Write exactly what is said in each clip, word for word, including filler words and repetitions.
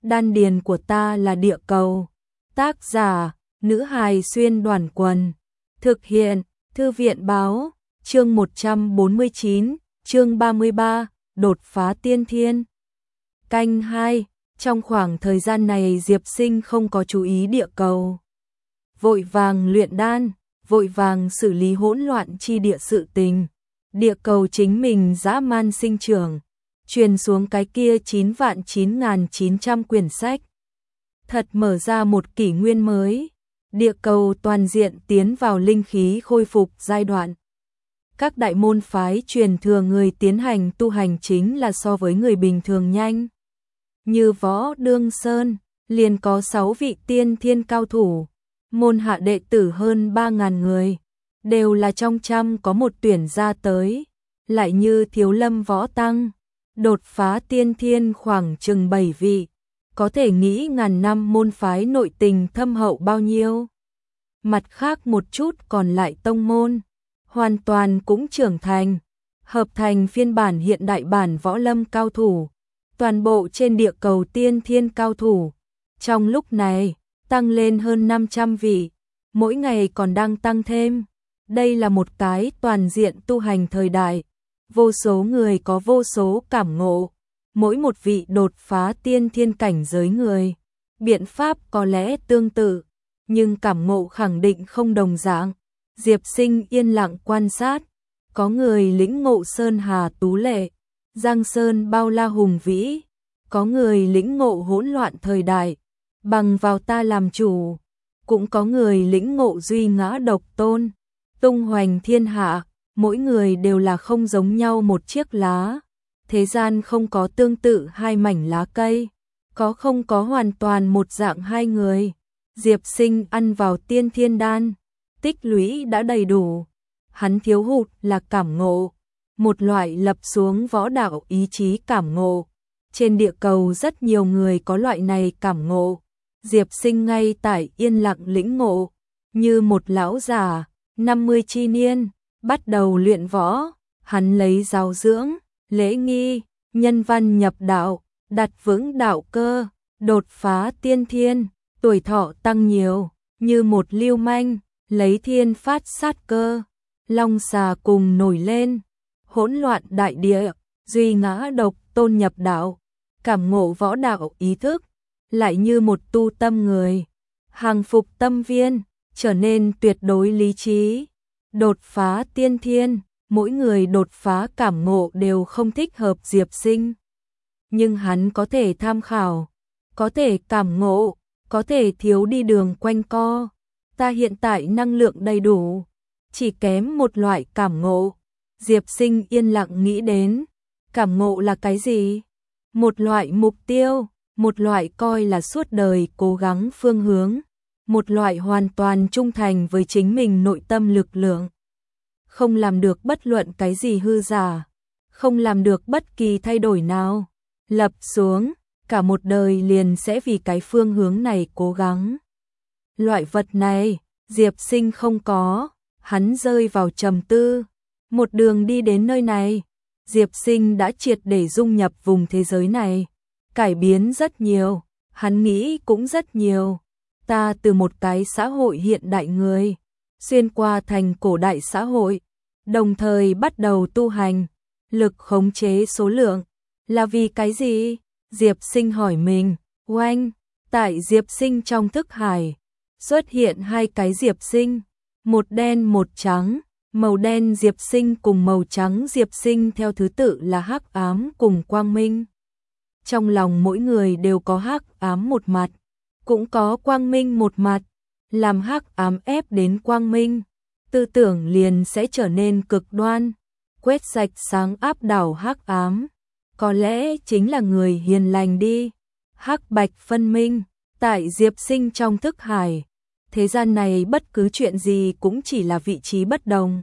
Đan điền của ta là địa cầu. Tác giả, nữ hài xuyên đoàn quần. Thực hiện, thư viện báo, chương một trăm bốn mươi chín, chương ba mươi ba, đột phá tiên thiên. Canh hai, trong khoảng thời gian này Diệp Sinh không có chú ý địa cầu. Vội vàng luyện đan, vội vàng xử lý hỗn loạn chi địa sự tình. Địa cầu chính mình dã man sinh trưởng, truyền xuống cái kia chín vạn chín nghìn chín trăm quyển sách. Thật mở ra một kỷ nguyên mới, địa cầu toàn diện tiến vào linh khí khôi phục giai đoạn. Các đại môn phái truyền thừa người tiến hành tu hành chính là so với người bình thường nhanh. Như Võ Đương Sơn, liền có sáu vị tiên thiên cao thủ, môn hạ đệ tử hơn ba nghìn người, đều là trong trăm có một tuyển ra tới. Lại như Thiếu Lâm Võ Tăng, đột phá tiên thiên khoảng chừng bảy vị, có thể nghĩ ngàn năm môn phái nội tình thâm hậu bao nhiêu. Mặt khác một chút còn lại tông môn, hoàn toàn cũng trưởng thành, hợp thành phiên bản hiện đại bản võ lâm cao thủ, toàn bộ trên địa cầu tiên thiên cao thủ. Trong lúc này, tăng lên hơn năm trăm vị, mỗi ngày còn đang tăng thêm. Đây là một cái toàn diện tu hành thời đại, vô số người có vô số cảm ngộ, mỗi một vị đột phá tiên thiên cảnh giới người. Biện pháp có lẽ tương tự, nhưng cảm ngộ khẳng định không đồng dạng. Diệp Sinh yên lặng quan sát, có người lĩnh ngộ sơn hà tú lệ, giang sơn bao la hùng vĩ, có người lĩnh ngộ hỗn loạn thời đại, bằng vào ta làm chủ, cũng có người lĩnh ngộ duy ngã độc tôn, tung hoành thiên hạ. Mỗi người đều là không giống nhau một chiếc lá, thế gian không có tương tự hai mảnh lá cây, có không có hoàn toàn một dạng hai người. Diệp Sinh ăn vào tiên thiên đan, tích lũy đã đầy đủ, hắn thiếu hụt là cảm ngộ, một loại lập xuống võ đạo ý chí cảm ngộ. Trên địa cầu rất nhiều người có loại này cảm ngộ, Diệp Sinh ngay tại yên lặng lĩnh ngộ, như một lão già, năm mươi chi niên. Bắt đầu luyện võ, hắn lấy giáo dưỡng, lễ nghi, nhân văn nhập đạo, đặt vững đạo cơ, đột phá tiên thiên, tuổi thọ tăng nhiều, như một lưu manh, lấy thiên phát sát cơ, long xà cùng nổi lên, hỗn loạn đại địa, duy ngã độc tôn nhập đạo, cảm ngộ võ đạo ý thức, lại như một tu tâm người, hàng phục tâm viên, trở nên tuyệt đối lý trí. Đột phá tiên thiên, mỗi người đột phá cảm ngộ đều không thích hợp Diệp Sinh. Nhưng hắn có thể tham khảo, có thể cảm ngộ, có thể thiếu đi đường quanh co. Ta hiện tại năng lượng đầy đủ, chỉ kém một loại cảm ngộ. Diệp Sinh yên lặng nghĩ đến, cảm ngộ là cái gì? Một loại mục tiêu, một loại coi là suốt đời cố gắng phương hướng. Một loại hoàn toàn trung thành với chính mình nội tâm lực lượng. Không làm được bất luận cái gì hư giả, không làm được bất kỳ thay đổi nào. Lập xuống, cả một đời liền sẽ vì cái phương hướng này cố gắng. Loại vật này, Diệp Sinh không có, hắn rơi vào trầm tư. Một đường đi đến nơi này, Diệp Sinh đã triệt để dung nhập vùng thế giới này. Cải biến rất nhiều, hắn nghĩ cũng rất nhiều. Ta từ một cái xã hội hiện đại người, xuyên qua thành cổ đại xã hội, đồng thời bắt đầu tu hành, lực khống chế số lượng, là vì cái gì? Diệp Sinh hỏi mình. Oanh, tại Diệp Sinh trong thức hải, xuất hiện hai cái Diệp Sinh, một đen một trắng, màu đen Diệp Sinh cùng màu trắng Diệp Sinh theo thứ tự là hắc ám cùng quang minh. Trong lòng mỗi người đều có hắc ám một mặt, cũng có quang minh một mặt, làm hắc ám ép đến quang minh, tư tưởng liền sẽ trở nên cực đoan, quét sạch sáng áp đảo hắc ám, có lẽ chính là người hiền lành đi. Hắc bạch phân minh, tại Diệp Sinh trong thức hải, thế gian này bất cứ chuyện gì cũng chỉ là vị trí bất đồng,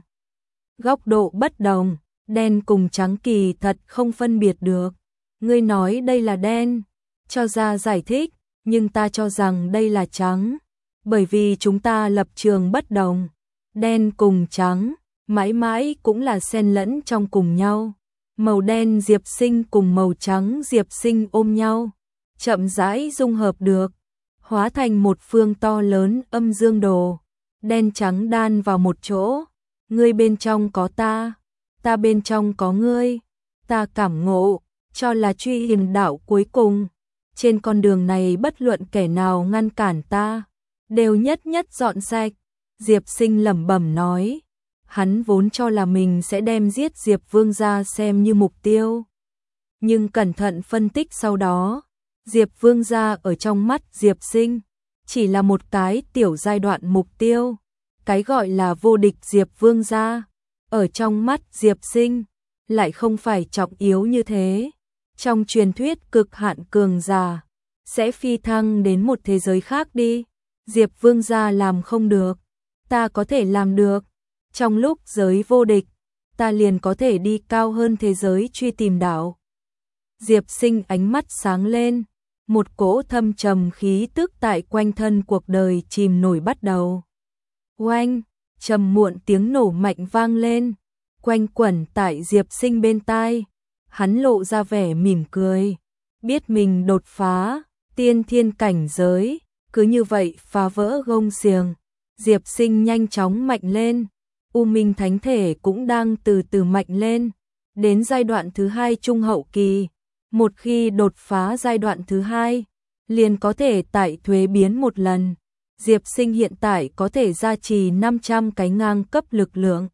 góc độ bất đồng, đen cùng trắng kỳ thật không phân biệt được. Ngươi nói đây là đen, cho ra giải thích. Nhưng ta cho rằng đây là trắng, bởi vì chúng ta lập trường bất đồng. Đen cùng trắng, mãi mãi cũng là xen lẫn trong cùng nhau. Màu đen Diệp Sinh cùng màu trắng Diệp Sinh ôm nhau, chậm rãi dung hợp được, hóa thành một phương to lớn âm dương đồ, đen trắng đan vào một chỗ, ngươi bên trong có ta, ta bên trong có ngươi, ta cảm ngộ, cho là truy hiền đạo cuối cùng, trên con đường này bất luận kẻ nào ngăn cản ta, đều nhất nhất dọn sạch, Diệp Sinh lẩm bẩm nói, hắn vốn cho là mình sẽ đem giết Diệp Vương gia xem như mục tiêu. Nhưng cẩn thận phân tích sau đó, Diệp Vương gia ở trong mắt Diệp Sinh, chỉ là một cái tiểu giai đoạn mục tiêu, cái gọi là vô địch Diệp Vương gia, ở trong mắt Diệp Sinh, lại không phải trọng yếu như thế. Trong truyền thuyết cực hạn cường giả, sẽ phi thăng đến một thế giới khác đi, Diệp Vương gia làm không được, ta có thể làm được, trong lúc giới vô địch, ta liền có thể đi cao hơn thế giới truy tìm đạo. Diệp Sinh ánh mắt sáng lên, một cỗ thâm trầm khí tức tại quanh thân cuộc đời chìm nổi bắt đầu. Oanh, trầm muộn tiếng nổ mạnh vang lên, quanh quẩn tại Diệp Sinh bên tai, hắn lộ ra vẻ mỉm cười, biết mình đột phá tiên thiên cảnh giới, cứ như vậy phá vỡ gông xiềng. Diệp Sinh nhanh chóng mạnh lên, U Minh Thánh Thể cũng đang từ từ mạnh lên, đến giai đoạn thứ hai trung hậu kỳ, một khi đột phá giai đoạn thứ hai, liền có thể tại thuế biến một lần. Diệp Sinh hiện tại có thể gia trì năm trăm cái ngang cấp lực lượng.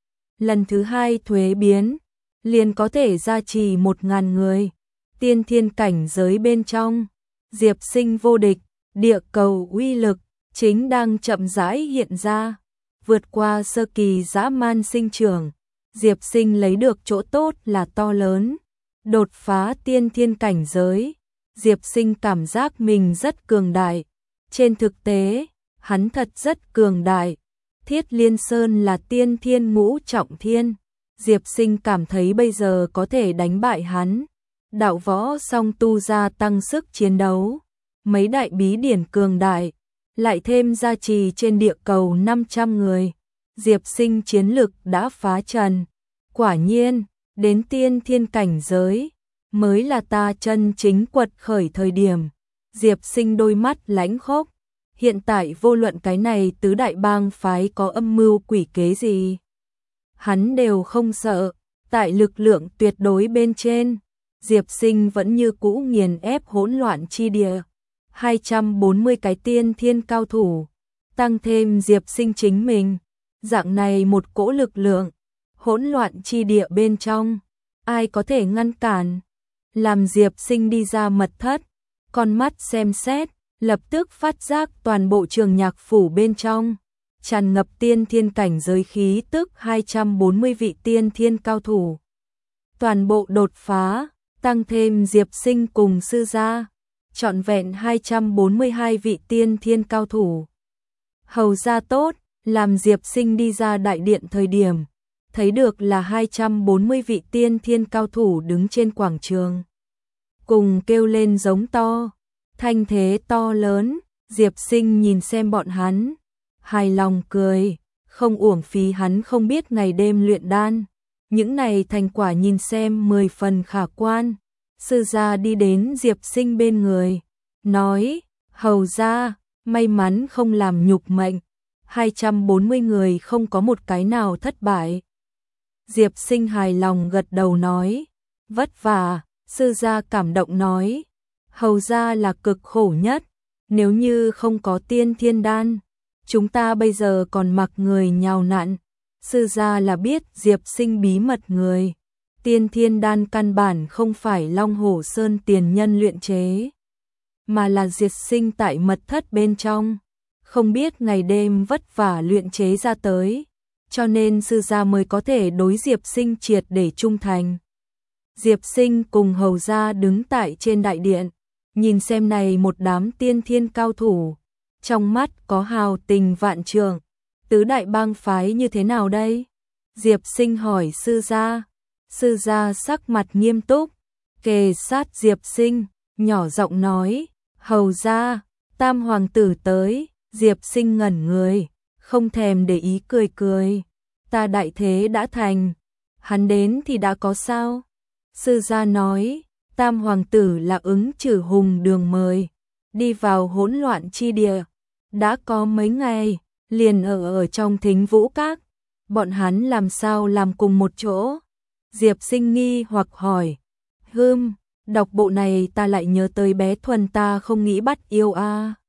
Lần thứ hai thuế biến, liền có thể gia trì một ngàn người. Tiên thiên cảnh giới bên trong, Diệp Sinh vô địch, địa cầu uy lực, chính đang chậm rãi hiện ra. Vượt qua sơ kỳ dã man sinh trưởng, Diệp Sinh lấy được chỗ tốt là to lớn. Đột phá tiên thiên cảnh giới, Diệp Sinh cảm giác mình rất cường đại. Trên thực tế, hắn thật rất cường đại. Thiết Liên Sơn là tiên thiên ngũ trọng thiên. Diệp Sinh cảm thấy bây giờ có thể đánh bại hắn. Đạo võ song tu gia tăng sức chiến đấu. Mấy đại bí điển cường đại, lại thêm gia trì trên địa cầu năm trăm người. Diệp Sinh chiến lực đã phá trần. Quả nhiên, đến tiên thiên cảnh giới, mới là ta chân chính quật khởi thời điểm. Diệp Sinh đôi mắt lãnh khốc. Hiện tại vô luận cái này tứ đại bang phái có âm mưu quỷ kế gì, hắn đều không sợ. Tại lực lượng tuyệt đối bên trên, Diệp Sinh vẫn như cũ nghiền ép hỗn loạn chi địa. hai trăm bốn mươi cái tiên thiên cao thủ, tăng thêm Diệp Sinh chính mình, dạng này một cỗ lực lượng, hỗn loạn chi địa bên trong, ai có thể ngăn cản? Làm Diệp Sinh đi ra mật thất, con mắt xem xét, lập tức phát giác toàn bộ trường nhạc phủ bên trong, tràn ngập tiên thiên cảnh giới khí tức hai trăm bốn mươi vị tiên thiên cao thủ. Toàn bộ đột phá, tăng thêm Diệp Sinh cùng sư gia, trọn vẹn hai trăm bốn mươi hai vị tiên thiên cao thủ. Hầu ra tốt, làm Diệp Sinh đi ra đại điện thời điểm, thấy được là hai trăm bốn mươi vị tiên thiên cao thủ đứng trên quảng trường. Cùng kêu lên giống to, thanh thế to lớn, Diệp Sinh nhìn xem bọn hắn, hài lòng cười, không uổng phí hắn không biết ngày đêm luyện đan. Những này thành quả nhìn xem mười phần khả quan. Sư gia đi đến Diệp Sinh bên người, nói, hầu gia, may mắn không làm nhục mệnh, hai trăm bốn mươi người không có một cái nào thất bại. Diệp Sinh hài lòng gật đầu nói, vất vả. Sư gia cảm động nói, hầu gia là cực khổ nhất, nếu như không có tiên thiên đan, chúng ta bây giờ còn mặc người nhào nặn. Sư gia là biết Diệp Sinh bí mật người, tiên thiên đan căn bản không phải Long Hổ Sơn tiền nhân luyện chế, mà là Diệp Sinh tại mật thất bên trong, không biết ngày đêm vất vả luyện chế ra tới, cho nên sư gia mới có thể đối Diệp Sinh triệt để trung thành. Diệp Sinh cùng hầu gia đứng tại trên đại điện, nhìn xem này một đám tiên thiên cao thủ, trong mắt có hào tình vạn trượng. Tứ đại bang phái như thế nào đây? Diệp Sinh hỏi sư gia. Sư gia sắc mặt nghiêm túc, kề sát Diệp Sinh, nhỏ giọng nói, hầu gia, tam hoàng tử tới. Diệp Sinh ngẩn người, không thèm để ý cười cười, ta đại thế đã thành, hắn đến thì đã có sao? Sư gia nói, Tam hoàng tử là ứng Trử Hùng đường mời, đi vào hỗn loạn chi địa, đã có mấy ngày, liền ở ở trong Thính Vũ Các, bọn hắn làm sao làm cùng một chỗ? Diệp Sinh nghi hoặc hỏi, hưm, đọc bộ này ta lại nhớ tới bé Thuần ta không nghĩ bắt yêu a.